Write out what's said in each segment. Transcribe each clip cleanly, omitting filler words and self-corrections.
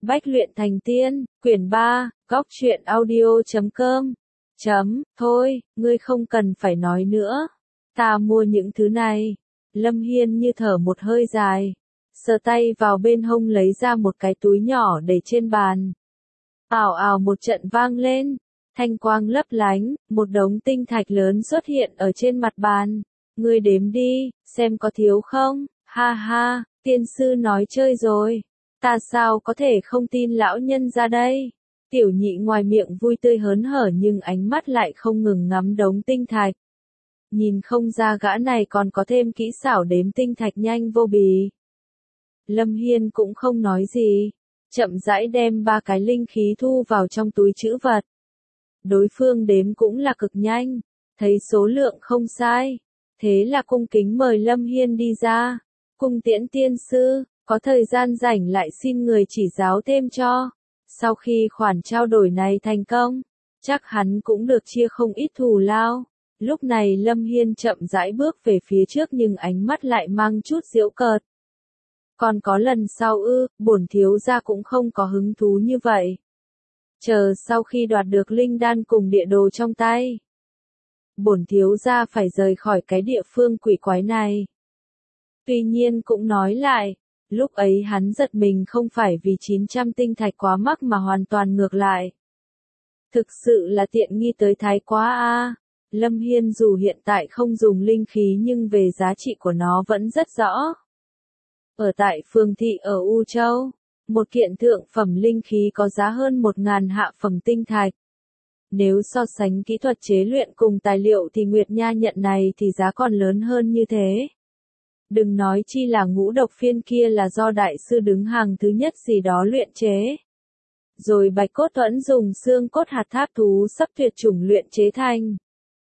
Bách luyện thành tiên, quyển 3, góc truyện audio.com. Thôi, ngươi không cần phải nói nữa. Ta mua những thứ này. Lâm Hiên như thở một hơi dài. Sờ tay vào bên hông lấy ra một cái túi nhỏ để trên bàn. Ào ào một trận vang lên. Thanh quang lấp lánh, một đống tinh thạch lớn xuất hiện ở trên mặt bàn. Ngươi đếm đi, xem có thiếu không? Ha ha, tiên sư nói chơi rồi. Ta sao có thể không tin lão nhân ra đây? Tiểu nhị ngoài miệng vui tươi hớn hở nhưng ánh mắt lại không ngừng ngắm đống tinh thạch. Nhìn không ra gã này còn có thêm kỹ xảo đếm tinh thạch nhanh vô bì. Lâm Hiên cũng không nói gì, chậm rãi đem 3 cái linh khí thu vào trong túi trữ vật. Đối phương đếm cũng là cực nhanh, thấy số lượng không sai, thế là cung kính mời Lâm Hiên đi ra. Cung tiễn tiên sư, có thời gian rảnh lại xin người chỉ giáo thêm cho. Sau khi khoản trao đổi này thành công, chắc hắn cũng được chia không ít thù lao. Lúc này Lâm Hiên chậm rãi bước về phía trước nhưng ánh mắt lại mang chút giễu cợt. Còn có lần sau bổn thiếu gia cũng không có hứng thú như vậy. Chờ sau khi đoạt được linh đan cùng địa đồ trong tay, bổn thiếu gia phải rời khỏi cái địa phương quỷ quái này. Tuy nhiên cũng nói lại, lúc ấy hắn giật mình không phải vì 900 tinh thạch quá mắc mà hoàn toàn ngược lại. Thực sự là tiện nghi tới thái quá a. Lâm Hiên dù hiện tại không dùng linh khí nhưng về giá trị của nó vẫn rất rõ. Ở tại phường thị ở U Châu, một kiện thượng phẩm linh khí có giá hơn 1.000 hạ phẩm tinh thạch. Nếu so sánh kỹ thuật chế luyện cùng tài liệu thì Nguyệt Nha nhận này thì giá còn lớn hơn như thế. Đừng nói chi là ngũ độc phiên kia là do đại sư đứng hàng thứ nhất gì đó luyện chế. Rồi bạch cốt thuẫn dùng xương cốt hạt tháp thú sắp tuyệt chủng luyện chế thành.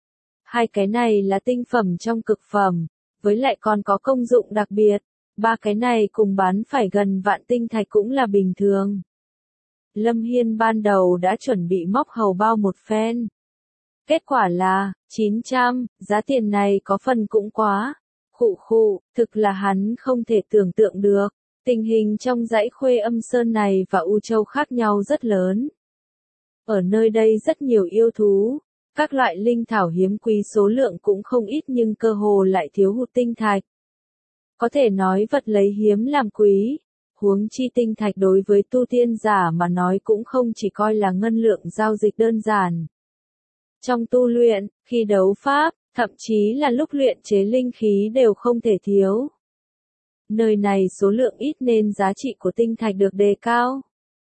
2 cái này là tinh phẩm trong cực phẩm, với lại còn có công dụng đặc biệt. 3 cái này cùng bán phải gần vạn tinh thạch cũng là bình thường. Lâm Hiên ban đầu đã chuẩn bị móc hầu bao một phen. Kết quả là, 900, giá tiền này có phần cũng quá. Thực là hắn không thể tưởng tượng được. Tình hình trong dãy Khuê Âm Sơn này và U Châu khác nhau rất lớn. Ở nơi đây rất nhiều yêu thú, các loại linh thảo hiếm quý số lượng cũng không ít nhưng cơ hồ lại thiếu hụt tinh thạch. Có thể nói vật lấy hiếm làm quý, huống chi tinh thạch đối với tu tiên giả mà nói cũng không chỉ coi là ngân lượng giao dịch đơn giản. Trong tu luyện, khi đấu pháp, thậm chí là lúc luyện chế linh khí đều không thể thiếu. Nơi này số lượng ít nên giá trị của tinh thạch được đề cao.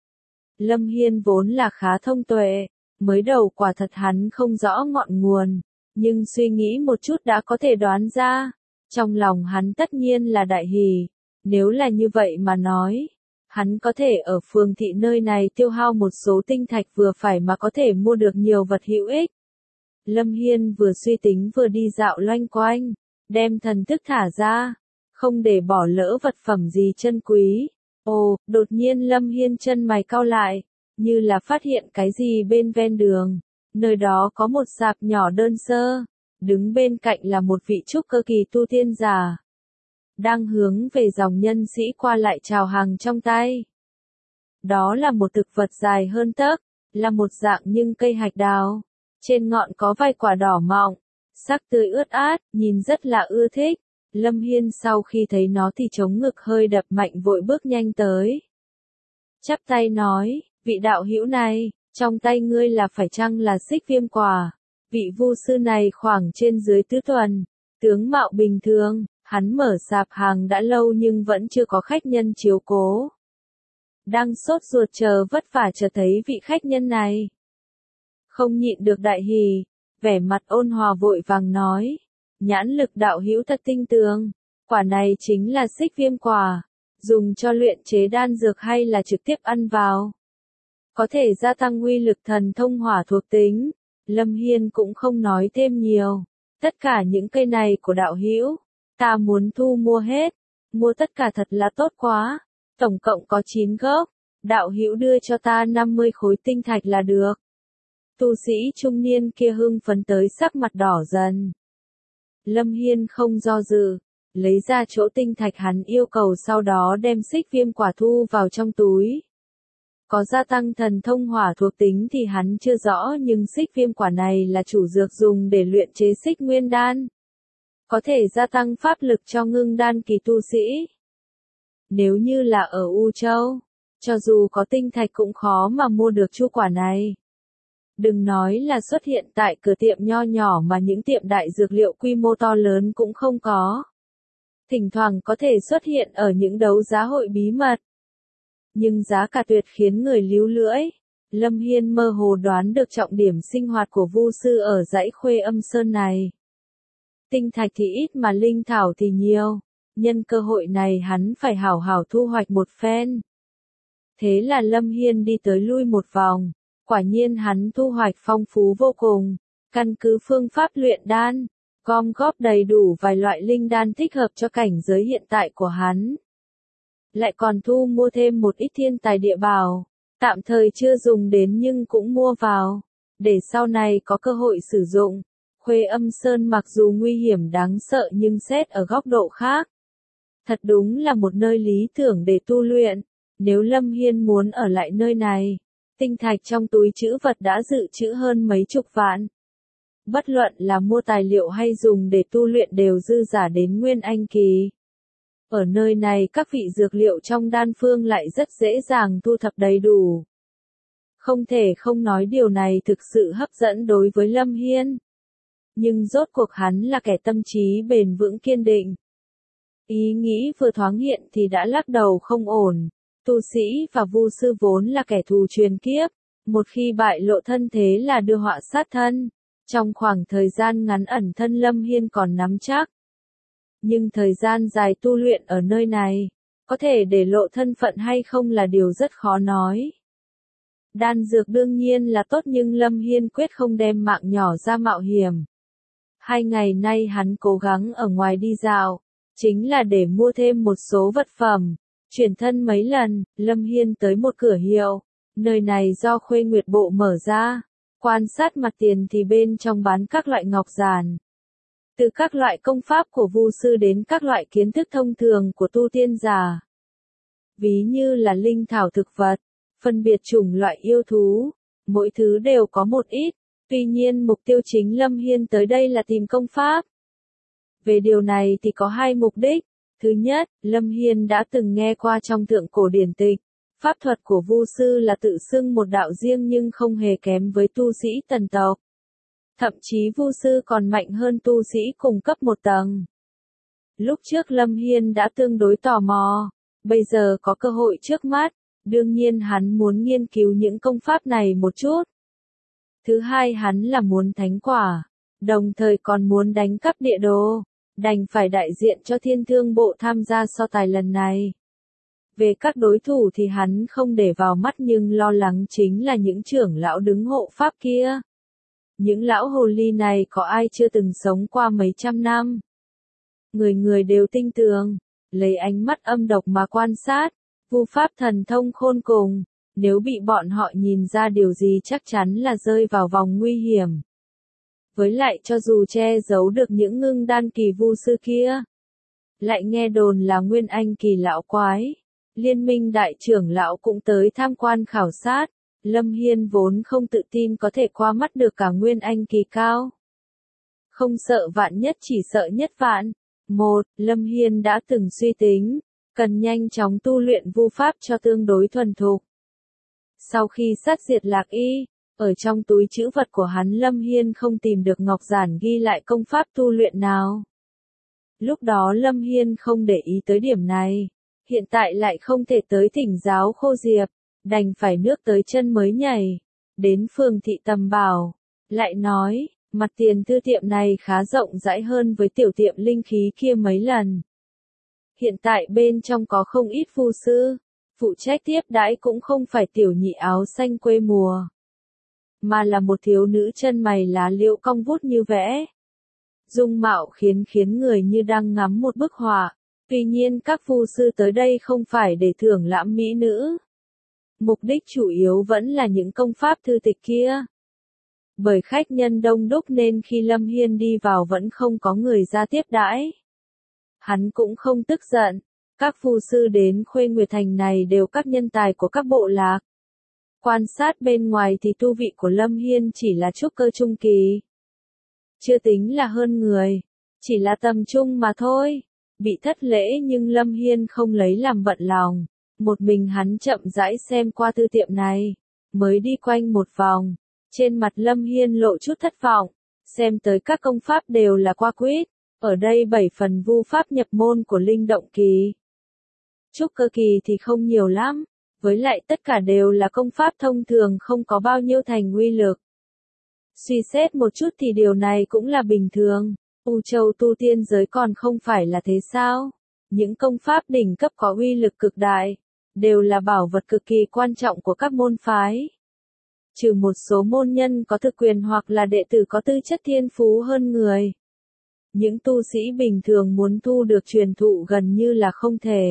Lâm Hiên vốn là khá thông tuệ, mới đầu quả thật hắn không rõ ngọn nguồn, nhưng suy nghĩ một chút đã có thể đoán ra. Trong lòng hắn tất nhiên là đại hỉ, nếu là như vậy mà nói, hắn có thể ở phường thị nơi này tiêu hao một số tinh thạch vừa phải mà có thể mua được nhiều vật hữu ích. Lâm Hiên vừa suy tính vừa đi dạo loanh quanh, đem thần thức thả ra, không để bỏ lỡ vật phẩm gì chân quý. Đột nhiên Lâm Hiên chân mày cau lại, như là phát hiện cái gì bên ven đường, nơi đó có một sạp nhỏ đơn sơ. Đứng bên cạnh là một vị trúc cơ kỳ tu tiên giả, đang hướng về dòng nhân sĩ qua lại chào hàng trong tay. Đó là một thực vật dài hơn tấc, là một dạng nhưng cây hạch đào, trên ngọn có vài quả đỏ mọng, sắc tươi ướt át, nhìn rất là ưa thích. Lâm Hiên sau khi thấy nó thì chống ngực hơi đập mạnh vội bước nhanh tới. Chắp tay nói, vị đạo hữu này, trong tay ngươi là phải chăng là xích viêm quả? Vị vu sư này khoảng trên dưới tứ tuần, tướng mạo bình thường, hắn mở sạp hàng đã lâu nhưng vẫn chưa có khách nhân chiếu cố. Đang sốt ruột chờ vất vả chờ thấy vị khách nhân này. Không nhịn được đại hỉ, vẻ mặt ôn hòa vội vàng nói, nhãn lực đạo hữu thật tinh tường, quả này chính là xích viêm quả, dùng cho luyện chế đan dược hay là trực tiếp ăn vào. Có thể gia tăng uy lực thần thông hỏa thuộc tính. Lâm Hiên cũng không nói thêm nhiều. Tất cả những cây này của đạo hữu, ta muốn thu mua hết. Mua tất cả thật là tốt quá. Tổng cộng có 9 gốc. Đạo hữu đưa cho ta 50 khối tinh thạch là được. Tu sĩ trung niên kia hưng phấn tới sắc mặt đỏ dần. Lâm Hiên không do dự, lấy ra chỗ tinh thạch hắn yêu cầu sau đó đem xích viêm quả thu vào trong túi. Có gia tăng thần thông hỏa thuộc tính thì hắn chưa rõ, nhưng xích viêm quả này là chủ dược dùng để luyện chế xích nguyên đan. Có thể gia tăng pháp lực cho ngưng đan kỳ tu sĩ. Nếu như là ở U Châu, cho dù có tinh thạch cũng khó mà mua được chu quả này. Đừng nói là xuất hiện tại cửa tiệm nho nhỏ mà những tiệm đại dược liệu quy mô to lớn cũng không có. Thỉnh thoảng có thể xuất hiện ở những đấu giá hội bí mật. Nhưng giá cả tuyệt khiến người líu lưỡi. Lâm Hiên mơ hồ đoán được trọng điểm sinh hoạt của Vu sư ở dãy Khuê Âm Sơn này. Tinh thạch thì ít mà linh thảo thì nhiều. Nhân cơ hội này hắn phải hảo hảo thu hoạch một phen. Thế là Lâm Hiên đi tới lui một vòng. Quả nhiên hắn thu hoạch phong phú vô cùng. Căn cứ phương pháp luyện đan, gom góp đầy đủ vài loại linh đan thích hợp cho cảnh giới hiện tại của hắn. Lại còn thu mua thêm một ít thiên tài địa bảo, tạm thời chưa dùng đến nhưng cũng mua vào, để sau này có cơ hội sử dụng. Khuê Âm Sơn mặc dù nguy hiểm đáng sợ nhưng xét ở góc độ khác, thật đúng là một nơi lý tưởng để tu luyện. Nếu Lâm Hiên muốn ở lại nơi này, tinh thạch trong túi trữ vật đã dự trữ hơn mấy chục vạn. Bất luận là mua tài liệu hay dùng để tu luyện đều dư giả đến Nguyên Anh kỳ. Ở nơi này các vị dược liệu trong đan phương lại rất dễ dàng thu thập đầy đủ. Không thể không nói điều này thực sự hấp dẫn đối với Lâm Hiên. Nhưng rốt cuộc hắn là kẻ tâm trí bền vững kiên định. Ý nghĩ vừa thoáng hiện thì đã lắc đầu không ổn. Tu sĩ và vu sư vốn là kẻ thù truyền kiếp. Một khi bại lộ thân thế là đưa họa sát thân. Trong khoảng thời gian ngắn ẩn thân Lâm Hiên còn nắm chắc. Nhưng thời gian dài tu luyện ở nơi này, có thể để lộ thân phận hay không là điều rất khó nói. Đan dược đương nhiên là tốt nhưng Lâm Hiên quyết không đem mạng nhỏ ra mạo hiểm. 2 ngày nay hắn cố gắng ở ngoài đi dạo, chính là để mua thêm một số vật phẩm. Chuyển thân mấy lần, Lâm Hiên tới một cửa hiệu, nơi này do Khuê Nguyệt Bộ mở ra. Quan sát mặt tiền thì bên trong bán các loại ngọc giản. Từ các loại công pháp của vu sư đến các loại kiến thức thông thường của tu tiên giả. Ví như là linh thảo thực vật, phân biệt chủng loại yêu thú, mỗi thứ đều có một ít. Tuy nhiên mục tiêu chính Lâm Hiên tới đây là tìm công pháp. Về điều này thì có 2 mục đích. Thứ nhất, Lâm Hiên đã từng nghe qua trong thượng cổ điển tịch. Pháp thuật của vu sư là tự xưng một đạo riêng nhưng không hề kém với tu sĩ tần tộc. Thậm chí vu sư còn mạnh hơn tu sĩ cùng cấp một tầng. Lúc trước Lâm Hiên đã tương đối tò mò, bây giờ có cơ hội trước mắt, đương nhiên hắn muốn nghiên cứu những công pháp này một chút. Thứ hai hắn là muốn thánh quả, đồng thời còn muốn đánh cắp địa đồ, đành phải đại diện cho Thiên Thương Bộ tham gia so tài lần này. Về các đối thủ thì hắn không để vào mắt nhưng lo lắng chính là những trưởng lão đứng hộ pháp kia. Những lão hồ ly này có ai chưa từng sống qua mấy trăm năm? Người người đều tinh tường, lấy ánh mắt âm độc mà quan sát, vu pháp thần thông khôn cùng, nếu bị bọn họ nhìn ra điều gì chắc chắn là rơi vào vòng nguy hiểm. Với lại cho dù che giấu được những ngưng đan kỳ vu sư kia, lại nghe đồn là Nguyên Anh kỳ lão quái. Liên minh đại trưởng lão cũng tới tham quan khảo sát, Lâm Hiên vốn không tự tin có thể qua mắt được cả Nguyên Anh kỳ cao. Không sợ vạn nhất chỉ sợ nhất vạn. Lâm Hiên đã từng suy tính, cần nhanh chóng tu luyện vu pháp cho tương đối thuần thục. Sau khi sát diệt Lạc Y, ở trong túi trữ vật của hắn Lâm Hiên không tìm được ngọc giản ghi lại công pháp tu luyện nào. Lúc đó Lâm Hiên không để ý tới điểm này. Hiện tại lại không thể tới thỉnh giáo Khô Diệp, đành phải nước tới chân mới nhảy. Đến phường thị Tầm Bảo, lại nói, mặt tiền thư tiệm này khá rộng rãi hơn với tiểu tiệm linh khí kia mấy lần. Hiện tại bên trong có không ít vu sư, phụ trách tiếp đãi cũng không phải tiểu nhị áo xanh quê mùa, mà là một thiếu nữ chân mày lá liễu cong vút như vẽ. Dung mạo khiến người như đang ngắm một bức họa. Tuy nhiên các vu sư tới đây không phải để thưởng lãm mỹ nữ. Mục đích chủ yếu vẫn là những công pháp thư tịch kia. Bởi khách nhân đông đúc nên khi Lâm Hiên đi vào vẫn không có người ra tiếp đãi. Hắn cũng không tức giận. Các vu sư đến Khuê Nguyệt Thành này đều các nhân tài của các bộ lạc. Quan sát bên ngoài thì tu vị của Lâm Hiên chỉ là trúc cơ trung kỳ. Chưa tính là hơn người, chỉ là tầm trung mà thôi. Bị thất lễ nhưng Lâm Hiên không lấy làm bận lòng. Một mình hắn chậm rãi xem qua thư tiệm này, mới đi quanh một vòng. Trên mặt Lâm Hiên lộ chút thất vọng, xem tới các công pháp đều là qua quýt. Ở đây 7 phần vu pháp nhập môn của linh động kỳ. Trúc cơ kỳ thì không nhiều lắm, với lại tất cả đều là công pháp thông thường không có bao nhiêu thành uy lực. Suy xét một chút thì điều này cũng là bình thường, U Châu tu tiên giới còn không phải là thế sao? Những công pháp đỉnh cấp có uy lực cực đại, đều là bảo vật cực kỳ quan trọng của các môn phái. Trừ một số môn nhân có thực quyền hoặc là đệ tử có tư chất thiên phú hơn người. Những tu sĩ bình thường muốn thu được truyền thụ gần như là không thể.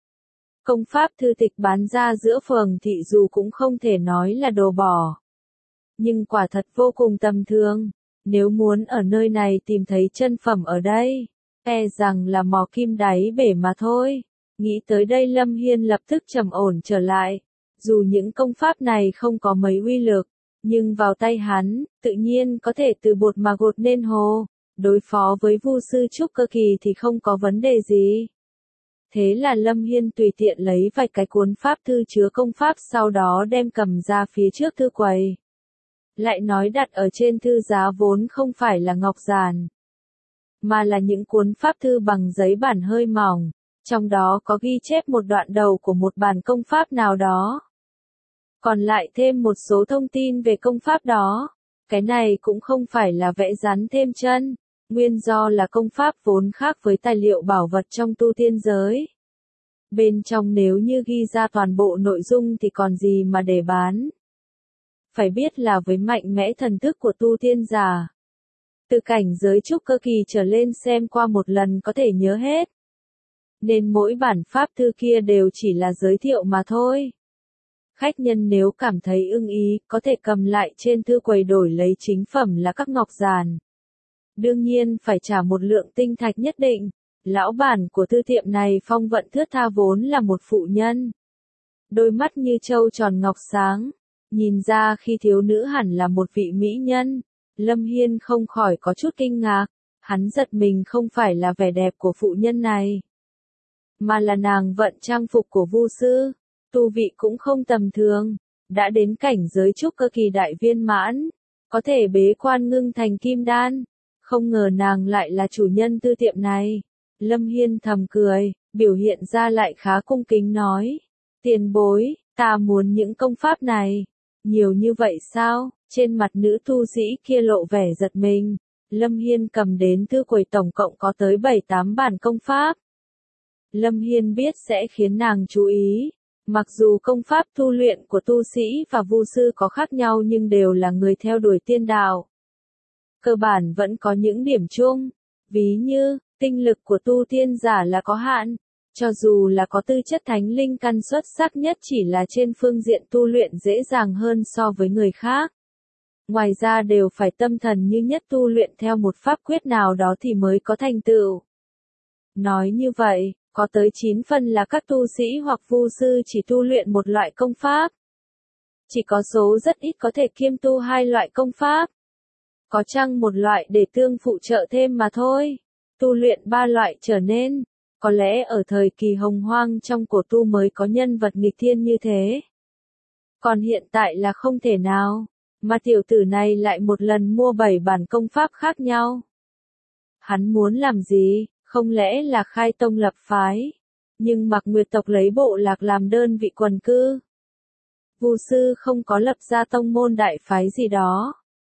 Công pháp thư tịch bán ra giữa phường thị dù cũng không thể nói là đồ bỏ. Nhưng quả thật vô cùng tầm thường. Nếu muốn ở nơi này tìm thấy chân phẩm ở đây, e rằng là mò kim đáy bể mà thôi. Nghĩ tới đây Lâm Hiên lập tức trầm ổn trở lại. Dù những công pháp này không có mấy uy lực, nhưng vào tay hắn, tự nhiên có thể từ bột mà gột nên hồ. Đối phó với vu sư trúc cơ kỳ thì không có vấn đề gì. Thế là Lâm Hiên tùy tiện lấy vài cái cuốn pháp thư chứa công pháp sau đó đem cầm ra phía trước thư quầy. Lại nói đặt ở trên thư giá vốn không phải là ngọc giản, mà là những cuốn pháp thư bằng giấy bản hơi mỏng, trong đó có ghi chép một đoạn đầu của một bản công pháp nào đó. Còn lại thêm một số thông tin về công pháp đó. Cái này cũng không phải là vẽ rắn thêm chân, nguyên do là công pháp vốn khác với tài liệu bảo vật trong tu tiên giới. Bên trong nếu như ghi ra toàn bộ nội dung thì còn gì mà để bán. Phải biết là với mạnh mẽ thần thức của tu tiên giả, từ cảnh giới trúc cơ kỳ trở lên xem qua một lần có thể nhớ hết. Nên mỗi bản pháp thư kia đều chỉ là giới thiệu mà thôi. Khách nhân nếu cảm thấy ưng ý, có thể cầm lại trên thư quầy đổi lấy chính phẩm là các ngọc giản. Đương nhiên phải trả một lượng tinh thạch nhất định. Lão bản của thư tiệm này phong vận thướt tha vốn là một phụ nhân. Đôi mắt như trâu tròn ngọc sáng. Nhìn ra khi thiếu nữ hẳn là một vị mỹ nhân. Lâm Hiên không khỏi có chút kinh ngạc. Hắn giật mình không phải là vẻ đẹp của phụ nhân này, mà là nàng vận trang phục của vu sư. Tu vị cũng không tầm thường, đã đến cảnh giới trúc cơ kỳ đại viên mãn, có thể bế quan ngưng thành kim đan. Không ngờ nàng lại là chủ nhân tư tiệm này. Lâm Hiên thầm cười, biểu hiện ra lại khá cung kính nói. Tiền bối, ta muốn những công pháp này. Nhiều như vậy sao? Trên mặt nữ tu sĩ kia lộ vẻ giật mình. Lâm Hiên cầm đến thư quầy tổng cộng có tới 7-8 bản công pháp. Lâm Hiên biết sẽ khiến nàng chú ý. Mặc dù công pháp tu luyện của tu sĩ và vu sư có khác nhau nhưng đều là người theo đuổi tiên đạo. Cơ bản vẫn có những điểm chung. Ví như, tinh lực của tu tiên giả là có hạn. Cho dù là có tư chất thánh linh căn xuất sắc nhất chỉ là trên phương diện tu luyện dễ dàng hơn so với người khác. Ngoài ra đều phải tâm thần như nhất tu luyện theo một pháp quyết nào đó thì mới có thành tựu. Nói như vậy, có tới 9 phần là các tu sĩ hoặc vu sư chỉ tu luyện một loại công pháp. Chỉ có số rất ít có thể kiêm tu hai loại công pháp. Có chăng một loại để tương phụ trợ thêm mà thôi. Tu luyện 3 loại trở nên. Có lẽ ở thời kỳ hồng hoang trong cổ tu mới có nhân vật nghịch thiên như thế. Còn hiện tại là không thể nào. Mà tiểu tử này lại một lần mua 7 bản công pháp khác nhau. Hắn muốn làm gì? Không lẽ là khai tông lập phái? Nhưng Mạc Nguyệt tộc lấy bộ lạc làm đơn vị quần cư. Vu sư không có lập ra tông môn đại phái gì đó.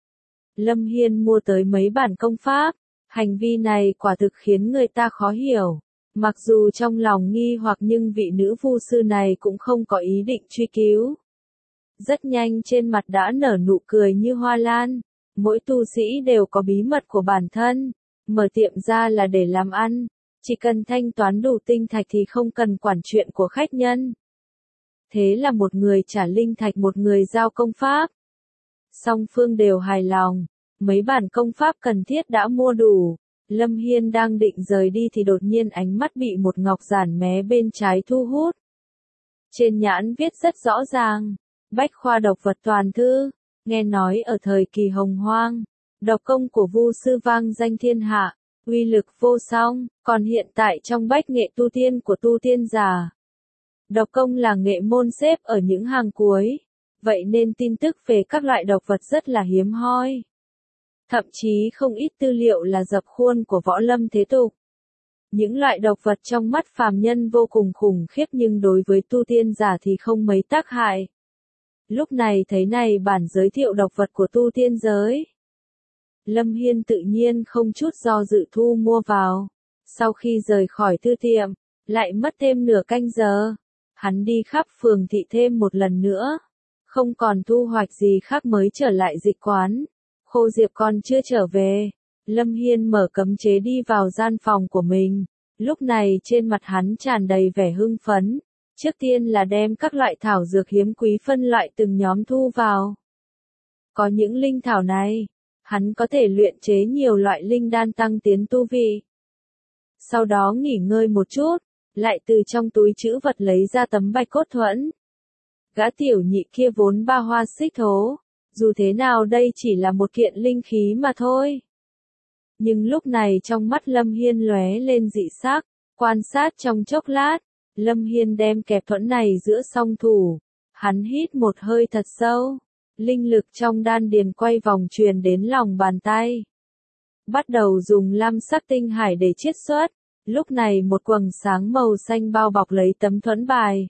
Lâm Hiên mua tới mấy bản công pháp. Hành vi này quả thực khiến người ta khó hiểu. Mặc dù trong lòng nghi hoặc nhưng vị nữ vu sư này cũng không có ý định truy cứu. Rất nhanh trên mặt đã nở nụ cười như hoa lan. Mỗi tu sĩ đều có bí mật của bản thân. Mở tiệm ra là để làm ăn. Chỉ cần thanh toán đủ tinh thạch thì không cần quản chuyện của khách nhân. Thế là một người trả linh thạch một người giao công pháp. Song phương đều hài lòng. Mấy bản công pháp cần thiết đã mua đủ. Lâm Hiên đang định rời đi thì đột nhiên ánh mắt bị một ngọc giản mé bên trái thu hút. Trên nhãn viết rất rõ ràng. Bách khoa độc vật toàn thư, nghe nói ở thời kỳ hồng hoang, độc công của Vu sư vang danh thiên hạ, uy lực vô song, còn hiện tại trong bách nghệ tu tiên của tu tiên giả, độc công là nghệ môn xếp ở những hàng cuối, vậy nên tin tức về các loại độc vật rất là hiếm hoi. Thậm chí không ít tư liệu là dập khuôn của võ lâm thế tục. Những loại độc vật trong mắt phàm nhân vô cùng khủng khiếp nhưng đối với tu tiên giả thì không mấy tác hại. Lúc này thấy này bản giới thiệu độc vật của tu tiên giới. Lâm Hiên tự nhiên không chút do dự thu mua vào. Sau khi rời khỏi thư tiệm, lại mất thêm nửa canh giờ. Hắn đi khắp phường thị thêm một lần nữa. Không còn thu hoạch gì khác mới trở lại dịch quán. Khô Diệp còn chưa trở về. Lâm Hiên mở cấm chế đi vào gian phòng của mình. Lúc này trên mặt hắn tràn đầy vẻ hưng phấn. Trước tiên là đem các loại thảo dược hiếm quý phân loại từng nhóm thu vào. Có những linh thảo này, hắn có thể luyện chế nhiều loại linh đan tăng tiến tu vi. Sau đó nghỉ ngơi một chút, lại từ trong túi trữ vật lấy ra tấm bạch cốt thuẫn. Gã tiểu nhị kia vốn ba hoa xích thố, dù thế nào đây chỉ là một kiện linh khí mà thôi. Nhưng lúc này trong mắt Lâm Hiên lóe lên dị sắc, quan sát trong chốc lát, Lâm Hiên đem kẹp thuẫn này giữa song thủ, hắn hít một hơi thật sâu, linh lực trong đan điền quay vòng truyền đến lòng bàn tay. Bắt đầu dùng lam sắc tinh hải để chiết xuất, lúc này một quầng sáng màu xanh bao bọc lấy tấm thuẫn bài.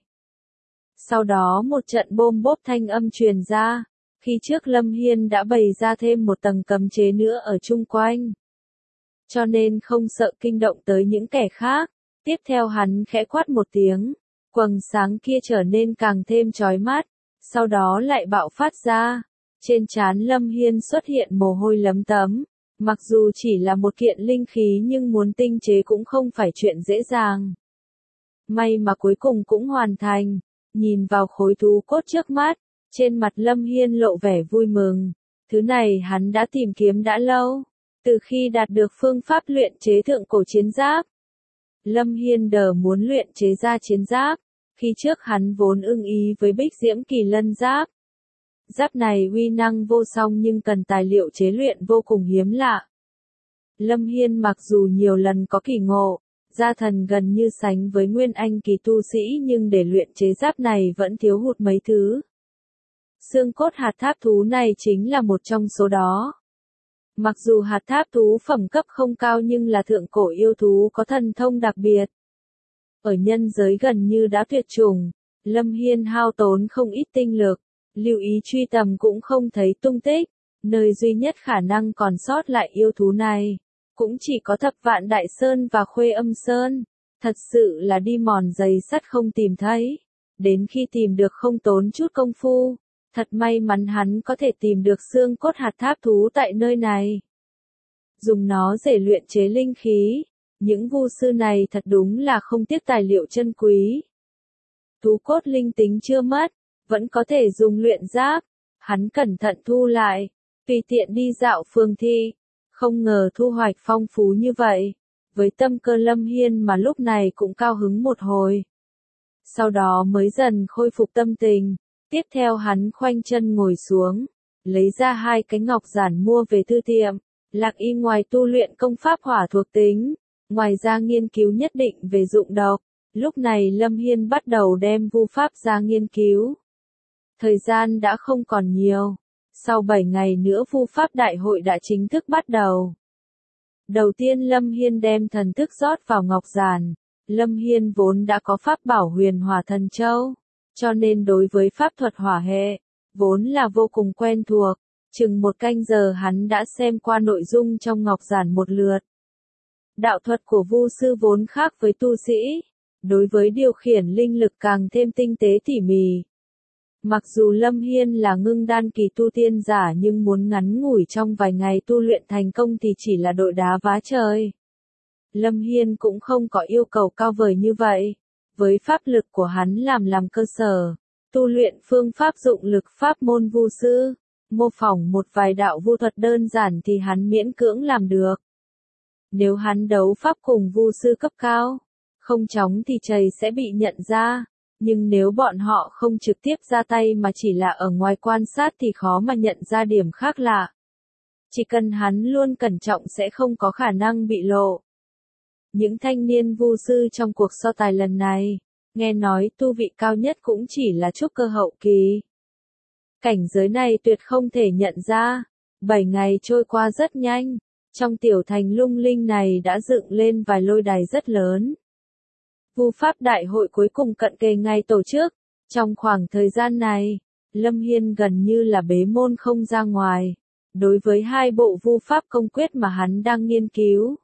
Sau đó một trận bôm bốp thanh âm truyền ra, khi trước Lâm Hiên đã bày ra thêm một tầng cấm chế nữa ở chung quanh. Cho nên không sợ kinh động tới những kẻ khác. Tiếp theo hắn khẽ quát một tiếng, quầng sáng kia trở nên càng thêm chói mắt, sau đó lại bạo phát ra. Trên trán Lâm Hiên xuất hiện mồ hôi lấm tấm, mặc dù chỉ là một kiện linh khí nhưng muốn tinh chế cũng không phải chuyện dễ dàng. May mà cuối cùng cũng hoàn thành, nhìn vào khối thú cốt trước mắt, trên mặt Lâm Hiên lộ vẻ vui mừng. Thứ này hắn đã tìm kiếm đã lâu, từ khi đạt được phương pháp luyện chế thượng cổ chiến giáp. Lâm Hiên đờ muốn luyện chế ra chiến giáp, khi trước hắn vốn ưng ý với Bích Diễm Kỳ Lân giáp. Giáp này uy năng vô song nhưng cần tài liệu chế luyện vô cùng hiếm lạ. Lâm Hiên mặc dù nhiều lần có kỳ ngộ, gia thần gần như sánh với nguyên anh kỳ tu sĩ nhưng để luyện chế giáp này vẫn thiếu hụt mấy thứ. Xương cốt hạt tháp thú này chính là một trong số đó. Mặc dù hạt tháp thú phẩm cấp không cao nhưng là thượng cổ yêu thú có thần thông đặc biệt. Ở nhân giới gần như đã tuyệt chủng, Lâm Hiên hao tốn không ít tinh lực, lưu ý truy tầm cũng không thấy tung tích, nơi duy nhất khả năng còn sót lại yêu thú này, cũng chỉ có Thập Vạn Đại Sơn và Khuê Âm Sơn, thật sự là đi mòn giày sắt không tìm thấy, đến khi tìm được không tốn chút công phu. Thật may mắn hắn có thể tìm được xương cốt hạt tháp thú tại nơi này. Dùng nó để luyện chế linh khí, những vu sư này thật đúng là không tiếc tài liệu chân quý. Thú cốt linh tính chưa mất, vẫn có thể dùng luyện giáp. Hắn cẩn thận thu lại, tùy tiện đi dạo phường thị, không ngờ thu hoạch phong phú như vậy. Với tâm cơ Lâm Hiên mà lúc này cũng cao hứng một hồi. Sau đó mới dần khôi phục tâm tình. Tiếp theo hắn khoanh chân ngồi xuống, lấy ra 2 cái ngọc giản mua về thư tiệm. Lạc Y ngoài tu luyện công pháp hỏa thuộc tính, ngoài ra nghiên cứu nhất định về dụng độc. Lúc này Lâm Hiên bắt đầu đem vu pháp ra nghiên cứu. Thời gian đã không còn nhiều. Sau 7 ngày nữa vu pháp đại hội đã chính thức bắt đầu. Đầu tiên Lâm Hiên đem thần thức rót vào ngọc giản. Lâm Hiên vốn đã có pháp bảo Huyền Hỏa Thần Châu, cho nên đối với pháp thuật hỏa hệ, vốn là vô cùng quen thuộc. Chừng 1 canh giờ hắn đã xem qua nội dung trong ngọc giản một lượt. Đạo thuật của vu sư vốn khác với tu sĩ, đối với điều khiển linh lực càng thêm tinh tế tỉ mỉ. Mặc dù Lâm Hiên là ngưng đan kỳ tu tiên giả nhưng muốn ngắn ngủi trong vài ngày tu luyện thành công thì chỉ là đội đá vá trời. Lâm Hiên cũng không có yêu cầu cao vời như vậy. Với pháp lực của hắn làm cơ sở, tu luyện phương pháp dụng lực pháp môn vu sư, mô phỏng một vài đạo vu thuật đơn giản thì hắn miễn cưỡng làm được. Nếu hắn đấu pháp cùng vu sư cấp cao, không chóng thì chày sẽ bị nhận ra, Nhưng nếu bọn họ không trực tiếp ra tay mà chỉ là ở ngoài quan sát thì khó mà nhận ra điểm khác lạ. Chỉ cần hắn luôn cẩn trọng sẽ không có khả năng bị lộ. Những thanh niên vu sư trong cuộc so tài lần này, nghe nói tu vị cao nhất cũng chỉ là trúc cơ hậu kỳ. Cảnh giới này tuyệt không thể nhận ra. 7 ngày trôi qua rất nhanh, trong tiểu thành lung linh này đã dựng lên vài lôi đài rất lớn. Vu pháp đại hội cuối cùng cận kề ngày tổ chức. Trong khoảng thời gian này, Lâm Hiên gần như là bế môn không ra ngoài. Đối với 2 bộ vu pháp công quyết mà hắn đang nghiên cứu,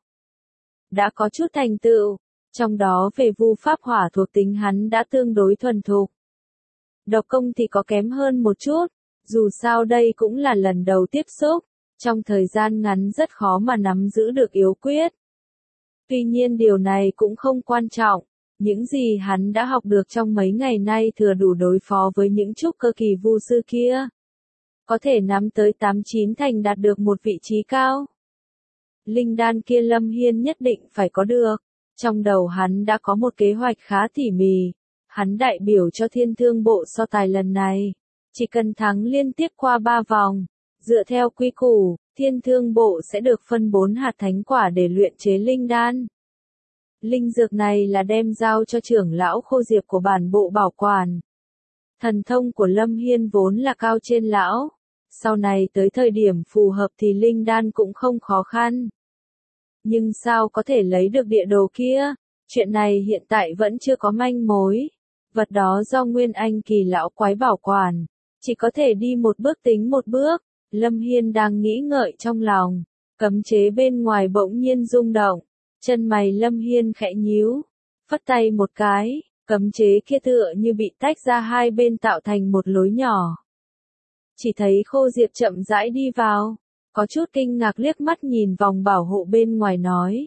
đã có chút thành tựu, trong đó về vu pháp hỏa thuộc tính hắn đã tương đối thuần thục. Độc công thì có kém hơn một chút, dù sao đây cũng là lần đầu tiếp xúc, trong thời gian ngắn rất khó mà nắm giữ được yếu quyết. Tuy nhiên điều này cũng không quan trọng, những gì hắn đã học được trong mấy ngày nay thừa đủ đối phó với những trúc cơ kỳ vu sư kia. Có thể nắm tới 8-9 thành đạt được một vị trí cao. Linh đan kia Lâm Hiên nhất định phải có được. Trong đầu hắn đã có một kế hoạch khá tỉ mỉ. Hắn đại biểu cho thiên thương bộ so tài lần này. Chỉ cần thắng liên tiếp qua 3 vòng. Dựa theo quy củ, thiên thương bộ sẽ được phân 4 hạt thánh quả để luyện chế linh đan. Linh dược này là đem giao cho trưởng lão Khô Diệp của bản bộ bảo quản. Thần thông của Lâm Hiên vốn là cao trên lão. Sau này tới thời điểm phù hợp thì linh đan cũng không khó khăn. Nhưng sao có thể lấy được địa đồ kia? Chuyện này hiện tại vẫn chưa có manh mối. Vật đó do Nguyên Anh kỳ lão quái bảo quản. Chỉ có thể đi một bước tính một bước. Lâm Hiên đang nghĩ ngợi trong lòng. Cấm chế bên ngoài bỗng nhiên rung động. Chân mày Lâm Hiên khẽ nhíu. Phất tay một cái. Cấm chế kia tựa như bị tách ra hai bên tạo thành một lối nhỏ. Chỉ thấy Khô Diệp chậm rãi đi vào. Có chút kinh ngạc liếc mắt nhìn vòng bảo hộ bên ngoài nói.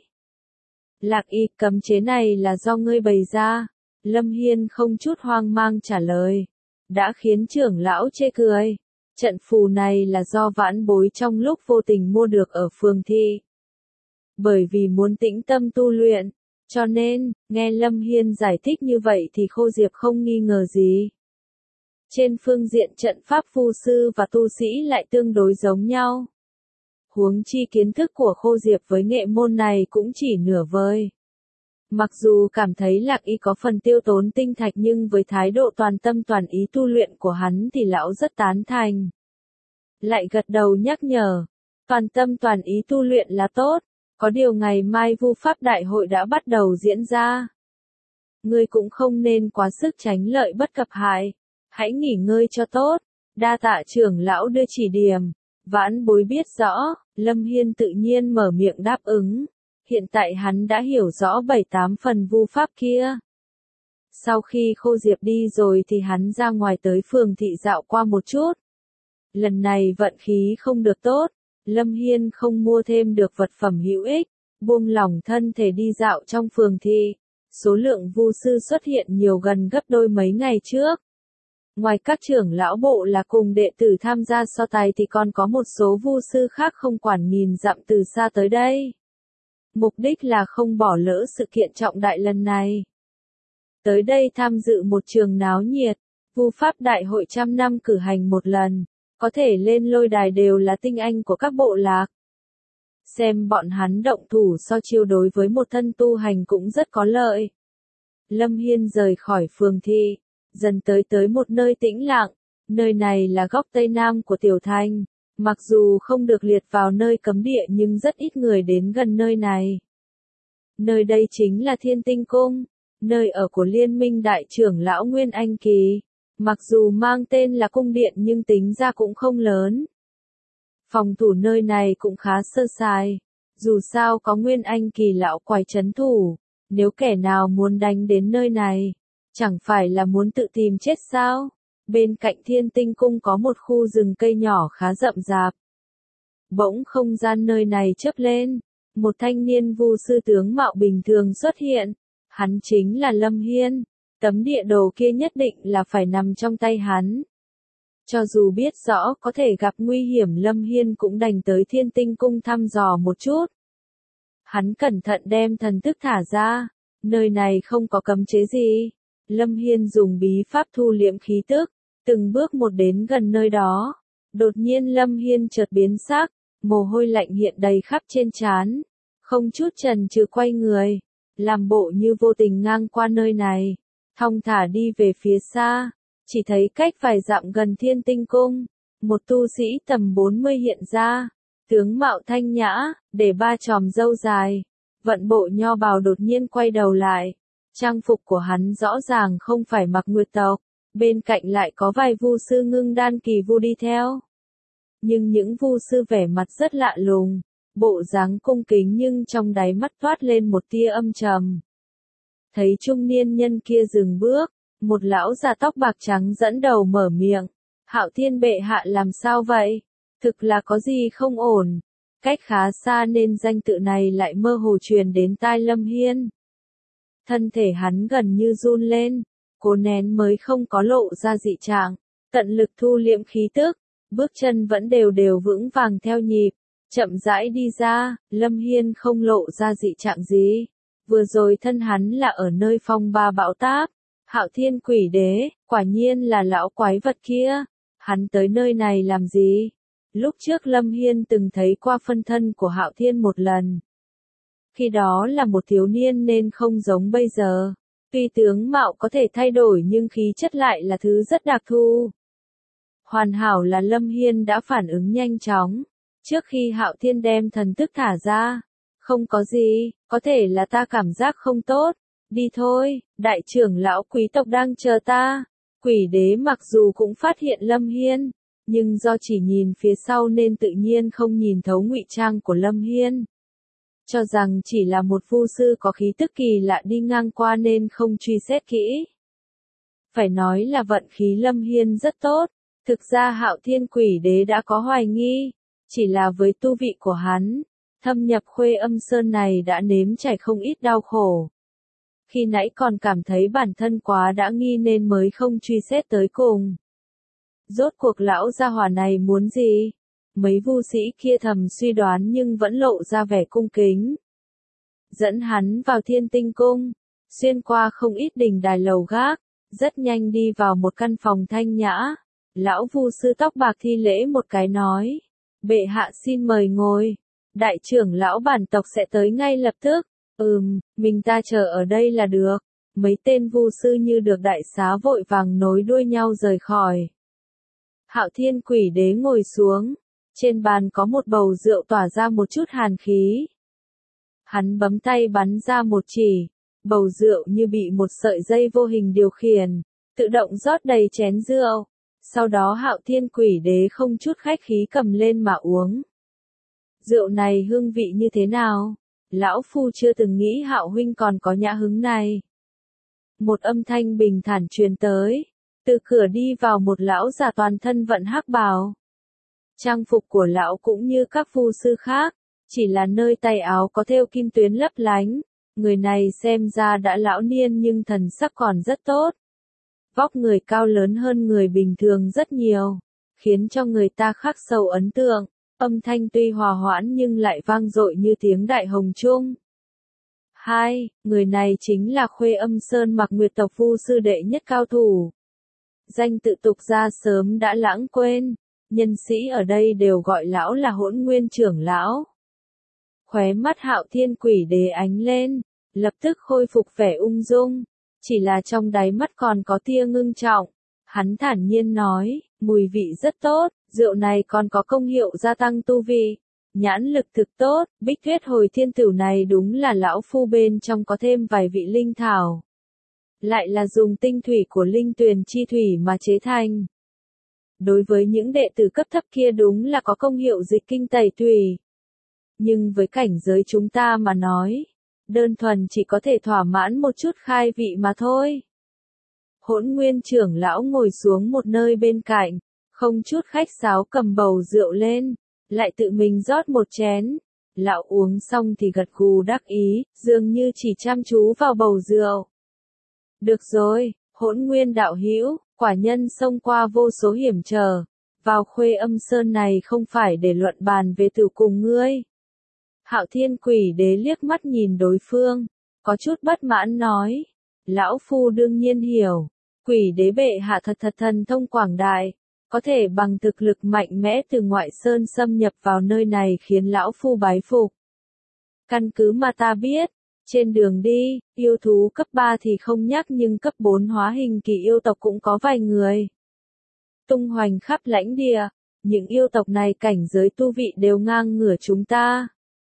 Lạc Y, cấm chế này là do ngươi bày ra. Lâm Hiên không chút hoang mang trả lời. Đã khiến trưởng lão chê cười. Trận phù này là do vãn bối trong lúc vô tình mua được ở phường thị. Bởi vì muốn tĩnh tâm tu luyện. Cho nên, nghe Lâm Hiên giải thích như vậy thì Khô Diệp không nghi ngờ gì. Trên phương diện trận pháp phù sư và tu sĩ lại tương đối giống nhau. Huống chi kiến thức của Khô Diệp với nghệ môn này cũng chỉ nửa vời. Mặc dù cảm thấy Lạc Y có phần tiêu tốn tinh thạch nhưng với thái độ toàn tâm toàn ý tu luyện của hắn thì lão rất tán thành. Lại gật đầu nhắc nhở, toàn tâm toàn ý tu luyện là tốt, có điều ngày mai vu pháp đại hội đã bắt đầu diễn ra. Ngươi cũng không nên quá sức tránh lợi bất cập hại, hãy nghỉ ngơi cho tốt, đa tạ trưởng lão đưa chỉ điểm. Vãn bối biết rõ, Lâm Hiên tự nhiên mở miệng đáp ứng. Hiện tại hắn đã hiểu rõ 7-8 phần vu pháp kia. Sau khi Khô Diệp đi rồi thì hắn ra ngoài tới phường thị dạo qua một chút. Lần này vận khí không được tốt, Lâm Hiên không mua thêm được vật phẩm hữu ích, buông lỏng thân thể đi dạo trong phường thị. Số lượng vu sư xuất hiện nhiều gần gấp đôi mấy ngày trước. Ngoài các trưởng lão bộ là cùng đệ tử tham gia so tài thì còn có một số vu sư khác không quản nghìn dặm từ xa tới đây. Mục đích là không bỏ lỡ sự kiện trọng đại lần này. Tới đây tham dự một trường náo nhiệt, vu pháp đại hội trăm năm cử hành một lần, có thể lên lôi đài đều là tinh anh của các bộ lạc. Xem bọn hắn động thủ so chiêu đối với một thân tu hành cũng rất có lợi. Lâm Hiên rời khỏi phường thị, dần tới một nơi tĩnh lặng, nơi này là góc tây nam của tiểu thành, mặc dù không được liệt vào nơi cấm địa nhưng rất ít người đến gần nơi này. Nơi đây chính là Thiên Tinh Cung, nơi ở của Liên minh đại trưởng lão Nguyên Anh Kỳ, mặc dù mang tên là cung điện nhưng tính ra cũng không lớn. Phòng thủ nơi này cũng khá sơ sài, dù sao có Nguyên Anh Kỳ lão quái trấn thủ, nếu kẻ nào muốn đánh đến nơi này, chẳng phải là muốn tự tìm chết sao? Bên cạnh Thiên Tinh Cung có một khu rừng cây nhỏ khá rậm rạp. Bỗng không gian nơi này chớp lên, một thanh niên vu sư tướng mạo bình thường xuất hiện, hắn chính là Lâm Hiên, tấm địa đồ kia nhất định là phải nằm trong tay hắn. Cho dù biết rõ có thể gặp nguy hiểm Lâm Hiên cũng đành tới Thiên Tinh Cung thăm dò một chút. Hắn cẩn thận đem thần thức thả ra, nơi này không có cấm chế gì. Lâm Hiên dùng bí pháp thu liễm khí tức, từng bước một đến gần nơi đó. Đột nhiên Lâm Hiên chợt biến sắc, mồ hôi lạnh hiện đầy khắp trên trán, không chút chần chừ quay người, làm bộ như vô tình ngang qua nơi này, thong thả đi về phía xa, chỉ thấy cách vài dặm gần Thiên Tinh Cung, một tu sĩ tầm 40 hiện ra, tướng mạo thanh nhã, để ba chòm râu dài, vận bộ nho bào đột nhiên quay đầu lại, trang phục của hắn rõ ràng không phải mặc nguyệt tộc, bên cạnh lại có vài vu sư ngưng đan kỳ vu đi theo. Nhưng những vu sư vẻ mặt rất lạ lùng, bộ dáng cung kính nhưng trong đáy mắt toát lên một tia âm trầm. Thấy trung niên nhân kia dừng bước, một lão già tóc bạc trắng dẫn đầu mở miệng, Hạo Thiên bệ hạ làm sao vậy? Thực là có gì không ổn? Cách khá xa nên danh tự này lại mơ hồ truyền đến tai Lâm Hiên. Thân thể hắn gần như run lên, cố nén mới không có lộ ra dị trạng, tận lực thu liễm khí tức, bước chân vẫn đều đều vững vàng theo nhịp, chậm rãi đi ra. Lâm Hiên không lộ ra dị trạng gì. Vừa rồi thân hắn là ở nơi phong ba bão táp, Hạo Thiên Quỷ Đế, quả nhiên là lão quái vật kia. Hắn tới nơi này làm gì? Lúc trước Lâm Hiên từng thấy qua phân thân của Hạo Thiên một lần. Khi đó là một thiếu niên nên không giống bây giờ. Tuy tướng mạo có thể thay đổi nhưng khí chất lại là thứ rất đặc thù. Hoàn hảo là Lâm Hiên đã phản ứng nhanh chóng. Trước khi Hạo Thiên đem thần thức thả ra. Không có gì, có thể là ta cảm giác không tốt. Đi thôi, đại trưởng lão quý tộc đang chờ ta. Quỷ đế mặc dù cũng phát hiện Lâm Hiên, nhưng do chỉ nhìn phía sau nên tự nhiên không nhìn thấu ngụy trang của Lâm Hiên. Cho rằng chỉ là một vu sư có khí tức kỳ lạ đi ngang qua nên không truy xét kỹ. Phải nói là vận khí Lâm Hiên rất tốt, thực ra Hạo Thiên Quỷ Đế đã có hoài nghi, chỉ là với tu vị của hắn, thâm nhập Khuê Âm Sơn này đã nếm trải không ít đau khổ. Khi nãy còn cảm thấy bản thân quá đã nghi nên mới không truy xét tới cùng. Rốt cuộc lão gia hỏa này muốn gì? Mấy vu sĩ kia thầm suy đoán nhưng vẫn lộ ra vẻ cung kính. Dẫn hắn vào Thiên Tinh Cung, xuyên qua không ít đình đài lầu gác, rất nhanh đi vào một căn phòng thanh nhã. Lão vu sư tóc bạc thi lễ một cái nói, bệ hạ xin mời ngồi, đại trưởng lão bản tộc sẽ tới ngay lập tức. Mình ta chờ ở đây là được. Mấy tên vu sư như được đại xá vội vàng nối đuôi nhau rời khỏi. Hạo Thiên Quỷ Đế ngồi xuống, trên bàn có một bầu rượu tỏa ra một chút hàn khí. Hắn bấm tay bắn ra một chỉ, bầu rượu như bị một sợi dây vô hình điều khiển, tự động rót đầy chén rượu. Sau đó Hạo Thiên Quỷ Đế không chút khách khí cầm lên mà uống. Rượu này hương vị như thế nào? Lão Phu chưa từng nghĩ Hạo huynh còn có nhã hứng này. Một âm thanh bình thản truyền tới. Từ cửa đi vào một lão già toàn thân vận hắc bào. Trang phục của lão cũng như các phu sư khác, chỉ là nơi tay áo có thêu kim tuyến lấp lánh. Người này xem ra đã lão niên nhưng thần sắc còn rất tốt. Vóc người cao lớn hơn người bình thường rất nhiều, khiến cho người ta khắc sâu ấn tượng. Âm thanh tuy hòa hoãn nhưng lại vang dội như tiếng đại hồng trung. Người này chính là Khuê Âm Sơn Mặc Nguyệt tộc vu sư đệ nhất cao thủ. Danh tự tục ra sớm đã lãng quên, nhân sĩ ở đây đều gọi lão là Hỗn Nguyên trưởng lão. Khóe mắt Hạo Thiên Quỷ Đế ánh lên, lập tức khôi phục vẻ ung dung, chỉ là trong đáy mắt còn có tia ngưng trọng. Hắn thản nhiên nói, mùi vị rất tốt, rượu này còn có công hiệu gia tăng tu vi, nhãn lực thực tốt, Bích Tuyết Hồi Thiên Tửu này đúng là lão phu bên trong có thêm vài vị linh thảo. Lại là dùng tinh thủy của linh tuyền chi thủy mà chế thành. Đối với những đệ tử cấp thấp kia đúng là có công hiệu dịch kinh tẩy tủy. Nhưng với cảnh giới chúng ta mà nói, đơn thuần chỉ có thể thỏa mãn một chút khai vị mà thôi. Hỗn Nguyên trưởng lão ngồi xuống một nơi bên cạnh, không chút khách sáo cầm bầu rượu lên, lại tự mình rót một chén. Lão uống xong thì gật gù đắc ý, dường như chỉ chăm chú vào bầu rượu. Được rồi, Hỗn Nguyên đạo hữu, quả nhân xông qua vô số hiểm trở, vào Khuê Âm Sơn này không phải để luận bàn về tử cùng ngươi. Hạo Thiên Quỷ Đế liếc mắt nhìn đối phương, có chút bất mãn nói, Lão Phu đương nhiên hiểu, quỷ đế bệ hạ thật thần thông quảng đại, có thể bằng thực lực mạnh mẽ từ ngoại sơn xâm nhập vào nơi này khiến Lão Phu bái phục. Căn cứ mà ta biết, trên đường đi, yêu thú cấp 3 thì không nhắc nhưng cấp 4 hóa hình kỳ yêu tộc cũng có vài người. Tung hoành khắp lãnh địa, những yêu tộc này cảnh giới tu vị đều ngang ngửa chúng ta.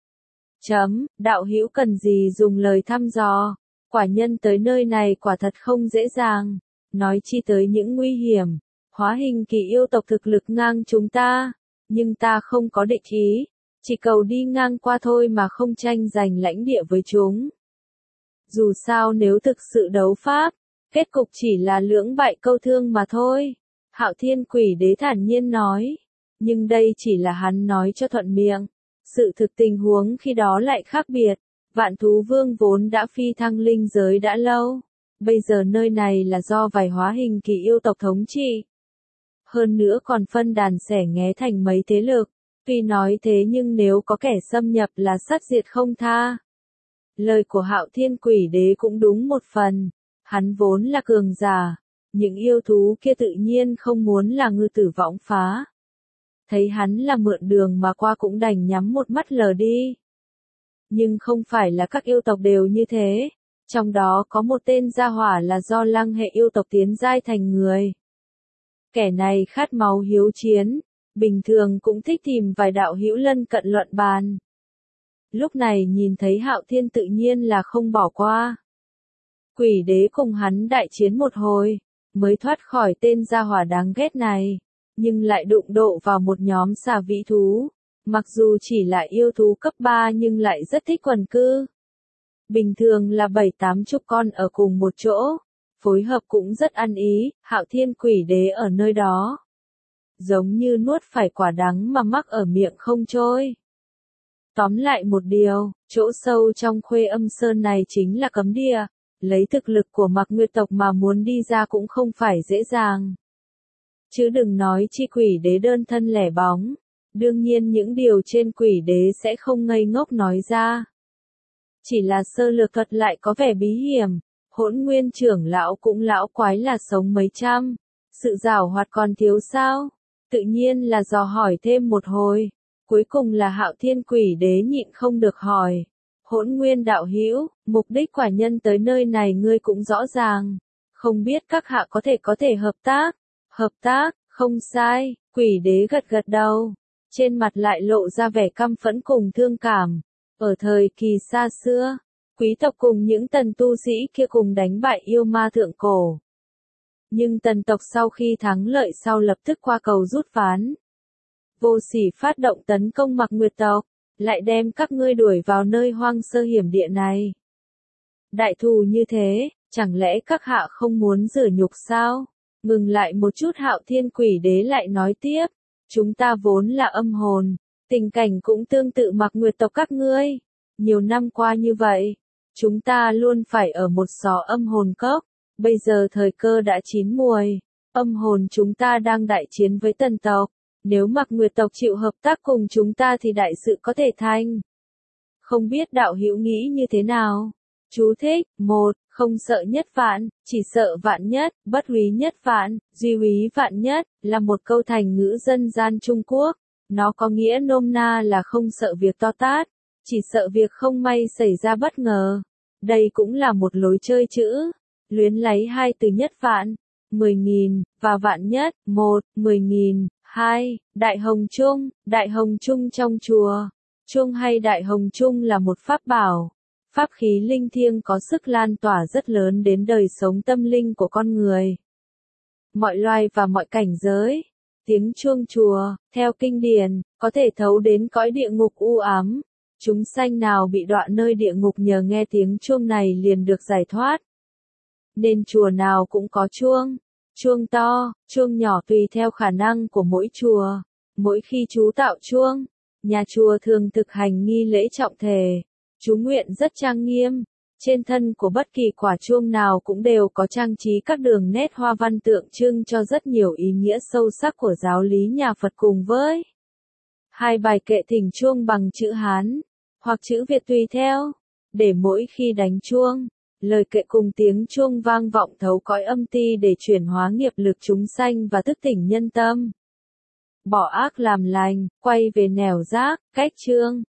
Đạo hữu cần gì dùng lời thăm dò, quả nhân tới nơi này quả thật không dễ dàng, nói chi tới những nguy hiểm, hóa hình kỳ yêu tộc thực lực ngang chúng ta, nhưng ta không có địch ý, chỉ cầu đi ngang qua thôi mà không tranh giành lãnh địa với chúng. Dù sao nếu thực sự đấu pháp, kết cục chỉ là lưỡng bại câu thương mà thôi, Hạo Thiên Quỷ Đế thản nhiên nói, nhưng đây chỉ là hắn nói cho thuận miệng. Sự thực tình huống khi đó lại khác biệt, Vạn Thú Vương vốn đã phi thăng linh giới đã lâu, bây giờ nơi này là do vài hóa hình kỳ yêu tộc thống trị. Hơn nữa còn phân đàn xẻ nghé thành mấy thế lực, tuy nói thế nhưng nếu có kẻ xâm nhập là sát diệt không tha. Lời của Hạo Thiên Quỷ Đế cũng đúng một phần, hắn vốn là cường giả, những yêu thú kia tự nhiên không muốn là ngư tử võng phá. Thấy hắn là mượn đường mà qua cũng đành nhắm một mắt lờ đi. Nhưng không phải là các yêu tộc đều như thế, trong đó có một tên gia hỏa là do lăng hệ yêu tộc tiến giai thành người. Kẻ này khát máu hiếu chiến, bình thường cũng thích tìm vài đạo hữu lân cận luận bàn. Lúc này nhìn thấy Hạo Thiên tự nhiên là không bỏ qua. Quỷ đế cùng hắn đại chiến một hồi, mới thoát khỏi tên gia hỏa đáng ghét này, nhưng lại đụng độ vào một nhóm xà vĩ thú, mặc dù chỉ là yêu thú cấp 3 nhưng lại rất thích quần cư. Bình thường là 7-8 chục con ở cùng một chỗ, phối hợp cũng rất ăn ý, Hạo Thiên Quỷ Đế ở nơi đó. Giống như nuốt phải quả đắng mà mắc ở miệng không trôi. Tóm lại một điều, chỗ sâu trong Khuê Âm Sơn này chính là cấm địa, lấy thực lực của Mạc Nguyệt tộc mà muốn đi ra cũng không phải dễ dàng. Chứ đừng nói chi quỷ đế đơn thân lẻ bóng, đương nhiên những điều trên quỷ đế sẽ không ngây ngốc nói ra. Chỉ là sơ lược thuật lại có vẻ bí hiểm, Hỗn Nguyên trưởng lão cũng lão quái là sống mấy trăm, sự giảo hoạt còn thiếu sao? Tự nhiên là dò hỏi thêm một hồi, cuối cùng là Hạo Thiên Quỷ Đế nhịn không được hỏi. Hỗn Nguyên đạo hữu, mục đích quả nhân tới nơi này ngươi cũng rõ ràng, không biết các hạ có thể hợp tác. Hợp tác, không sai, quỷ đế gật gật đầu, trên mặt lại lộ ra vẻ căm phẫn cùng thương cảm. Ở thời kỳ xa xưa, quý tộc cùng những tần tu sĩ kia cùng đánh bại yêu ma thượng cổ. Nhưng tần tộc sau khi thắng lợi sau lập tức qua cầu rút ván. Vô sỉ phát động tấn công Mạc Nguyệt tộc, lại đem các ngươi đuổi vào nơi hoang sơ hiểm địa này. Đại thù như thế, chẳng lẽ các hạ không muốn rửa nhục sao? Ngừng lại một chút Hạo Thiên Quỷ Đế lại nói tiếp, chúng ta vốn là âm hồn, tình cảnh cũng tương tự Mạc Nguyệt tộc các ngươi. Nhiều năm qua như vậy, chúng ta luôn phải ở một xó âm hồn cốc, bây giờ thời cơ đã chín muồi, âm hồn chúng ta đang đại chiến với tần tộc, nếu Mạc Nguyệt tộc chịu hợp tác cùng chúng ta thì đại sự có thể thành. Không biết đạo hữu nghĩ như thế nào? Chú thích, 1. Không sợ nhất vạn, chỉ sợ vạn nhất, bất húy nhất vạn, duy húy vạn nhất, là một câu thành ngữ dân gian Trung Quốc. Nó có nghĩa nôm na là không sợ việc to tát, chỉ sợ việc không may xảy ra bất ngờ. Đây cũng là một lối chơi chữ, luyến lấy hai từ nhất vạn, 10.000, và vạn nhất, 1, 10.000, 2, đại hồng chung trong chùa. Chuông hay đại hồng chung là một pháp bảo. Pháp khí linh thiêng có sức lan tỏa rất lớn đến đời sống tâm linh của con người. Mọi loài và mọi cảnh giới. Tiếng chuông chùa, theo kinh điển, có thể thấu đến cõi địa ngục u ám. Chúng sanh nào bị đọa nơi địa ngục nhờ nghe tiếng chuông này liền được giải thoát. Nên chùa nào cũng có chuông. Chuông to, chuông nhỏ tùy theo khả năng của mỗi chùa. Mỗi khi chú tạo chuông, nhà chùa thường thực hành nghi lễ trọng thể. Chú nguyện rất trang nghiêm, trên thân của bất kỳ quả chuông nào cũng đều có trang trí các đường nét hoa văn tượng trưng cho rất nhiều ý nghĩa sâu sắc của giáo lý nhà Phật cùng với hai bài kệ thỉnh chuông bằng chữ Hán, hoặc chữ Việt tùy theo, để mỗi khi đánh chuông, Lời kệ cùng tiếng chuông vang vọng thấu cõi âm ti để chuyển hóa nghiệp lực chúng sanh và thức tỉnh nhân tâm. Bỏ ác làm lành, quay về nẻo giác, cách chương.